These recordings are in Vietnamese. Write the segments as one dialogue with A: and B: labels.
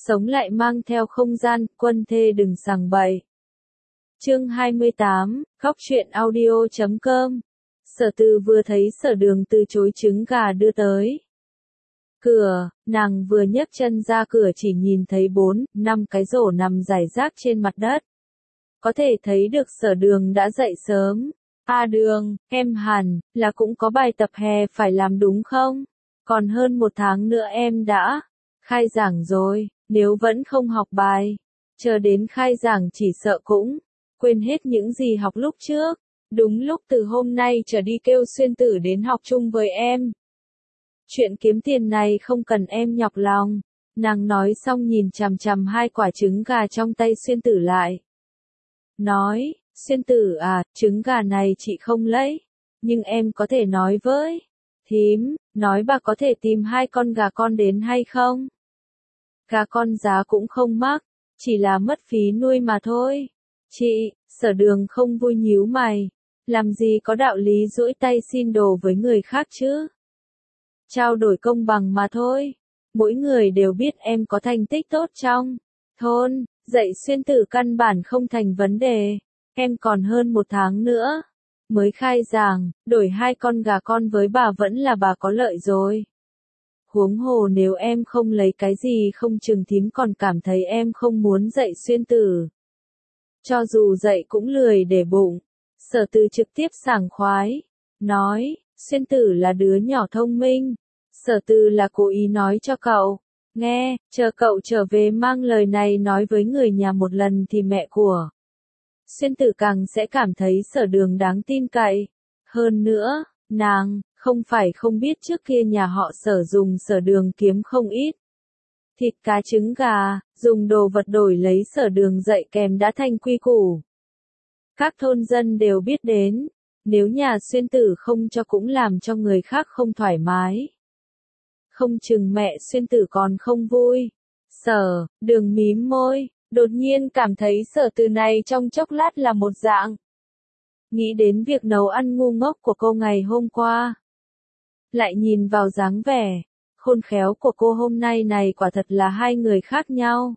A: sống lại mang theo không gian, quân thê đừng sằng bậy. Chương 28, Góc truyện audio.com. Sở Từ vừa thấy Sở Đường từ chối trứng gà đưa tới cửa, nàng vừa nhấc chân ra cửa chỉ nhìn thấy 4-5 cái rổ nằm rải rác trên mặt đất. Có thể thấy được Sở Đường đã dậy sớm. Đường, em hẳn là cũng có bài tập hè phải làm đúng không? Còn hơn 1 tháng nữa em đã khai giảng rồi, nếu vẫn không học bài, chờ đến khai giảng chỉ sợ cũng quên hết những gì học lúc trước. Đúng lúc từ hôm nay trở đi kêu Xuyên Tử đến học chung với em. Chuyện kiếm tiền này không cần em nhọc lòng. Nàng nói xong nhìn chằm chằm 2 quả trứng gà trong tay Xuyên Tử lại. Nói, Xuyên Tử à, trứng gà này chị không lấy, nhưng em có thể nói với thím, nói bà có thể tìm 2 con gà con đến hay không? Gà con giá cũng không mắc, chỉ là mất phí nuôi mà thôi. Chị, Sở Đường không vui nhíu mày, làm gì có đạo lý duỗi tay xin đồ với người khác chứ? Trao đổi công bằng mà thôi. Mỗi người đều biết em có thành tích tốt trong thôn, dạy Xuyên Tử căn bản không thành vấn đề. Em còn hơn 1 tháng nữa mới khai giảng, đổi 2 con gà con với bà vẫn là bà có lợi rồi. Huống hồ nếu em không lấy cái gì không chừng thím còn cảm thấy em không muốn dạy Xuyên Tử. Cho dù dạy cũng lười để bụng. Sở Từ trực tiếp sảng khoái, nói, Xuyên Tử là đứa nhỏ thông minh. Sở Từ là cố ý nói cho cậu nghe, chờ cậu trở về mang lời này nói với người nhà một lần thì mẹ của Xuyên Tử càng sẽ cảm thấy Sở Đường đáng tin cậy. Hơn nữa, nàng không phải không biết trước kia nhà họ Sở dùng Sở Đường kiếm không ít thịt cá trứng gà, dùng đồ vật đổi lấy Sở Đường dạy kèm đã thành quy củ. Các thôn dân đều biết đến, nếu nhà Xuyên Tử không cho cũng làm cho người khác không thoải mái. Không chừng mẹ Xuyên Tử còn không vui. Sở Đường mím môi, đột nhiên cảm thấy Sở Từ này trong chốc lát là một dạng. Nghĩ đến việc nấu ăn ngu ngốc của cô ngày hôm qua. Lại nhìn vào dáng vẻ khôn khéo của cô hôm nay này quả thật là 2 người khác nhau.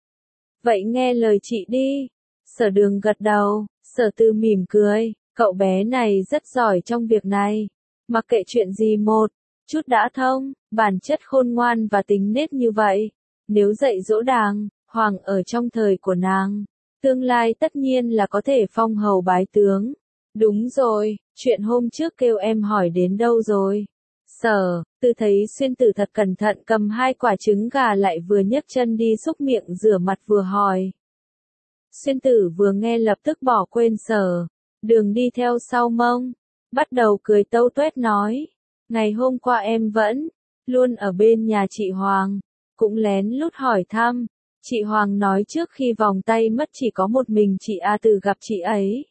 A: Vậy nghe lời chị đi. Sở Đường gật đầu, Sở Từ mỉm cười, cậu bé này rất giỏi trong việc này. Mặc kệ chuyện gì một chút đã thông, bản chất khôn ngoan và tính nết như vậy. Nếu dạy dỗ đàng hoàng ở trong thời của nàng, tương lai tất nhiên là có thể phong hầu bái tướng. Đúng rồi, chuyện hôm trước kêu em hỏi đến đâu rồi? Sở Từ thấy Xuyên Tử thật cẩn thận cầm 2 quả trứng gà lại vừa nhấc chân đi xúc miệng rửa mặt vừa hỏi. Xuyên Tử vừa nghe lập tức bỏ quên Sở Đường đi theo sau mông, bắt đầu cười tâu tuét nói, ngày hôm qua em vẫn luôn ở bên nhà chị Hoàng, cũng lén lút hỏi thăm. Chị Hoàng nói trước khi vòng tay mất chỉ có một mình chị A Từ gặp chị ấy.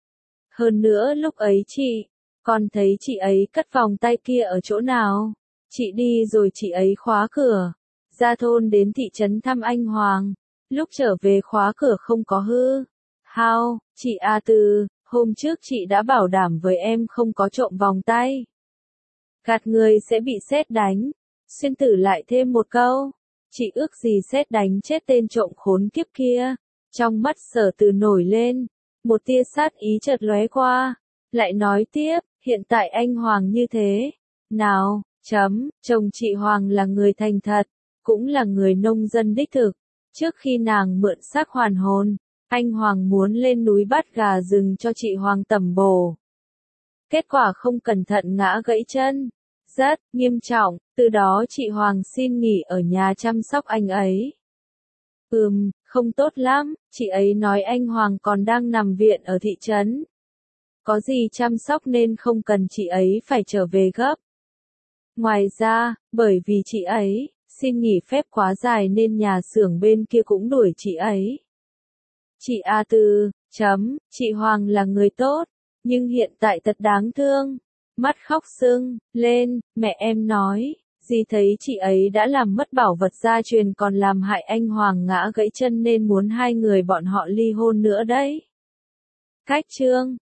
A: Hơn nữa lúc ấy chị còn thấy chị ấy cất vòng tay kia ở chỗ nào. Chị đi rồi chị ấy khóa cửa, ra thôn đến thị trấn thăm anh Hoàng. Lúc trở về khóa cửa không có hư hao. Chị A Từ, hôm trước chị đã bảo đảm với em không có trộm vòng tay. Gạt người sẽ bị sét đánh. Xuyên Tử lại thêm một câu. Chị ước gì sét đánh chết tên trộm khốn kiếp kia. Trong mắt Sở Từ nổi lên một tia sát ý chợt lóe qua. Lại nói tiếp, hiện tại anh Hoàng như thế nào, chồng chị Hoàng là người thành thật, cũng là người nông dân đích thực. Trước khi nàng mượn xác hoàn hồn, anh Hoàng muốn lên núi bắt gà rừng cho chị Hoàng tẩm bổ. Kết quả không cẩn thận ngã gãy chân, rất nghiêm trọng, từ đó chị Hoàng xin nghỉ ở nhà chăm sóc anh ấy. Không tốt lắm, chị ấy nói anh Hoàng còn đang nằm viện ở thị trấn. Có gì chăm sóc nên không cần chị ấy phải trở về gấp. Ngoài ra, bởi vì chị ấy xin nghỉ phép quá dài nên nhà xưởng bên kia cũng đuổi chị ấy. Chị A Từ, chị Hoàng là người tốt, nhưng hiện tại thật đáng thương. Mắt khóc sưng lên, mẹ em nói, dì thấy chị ấy đã làm mất bảo vật gia truyền còn làm hại anh Hoàng ngã gãy chân nên muốn 2 người bọn họ ly hôn nữa đấy. Cách chương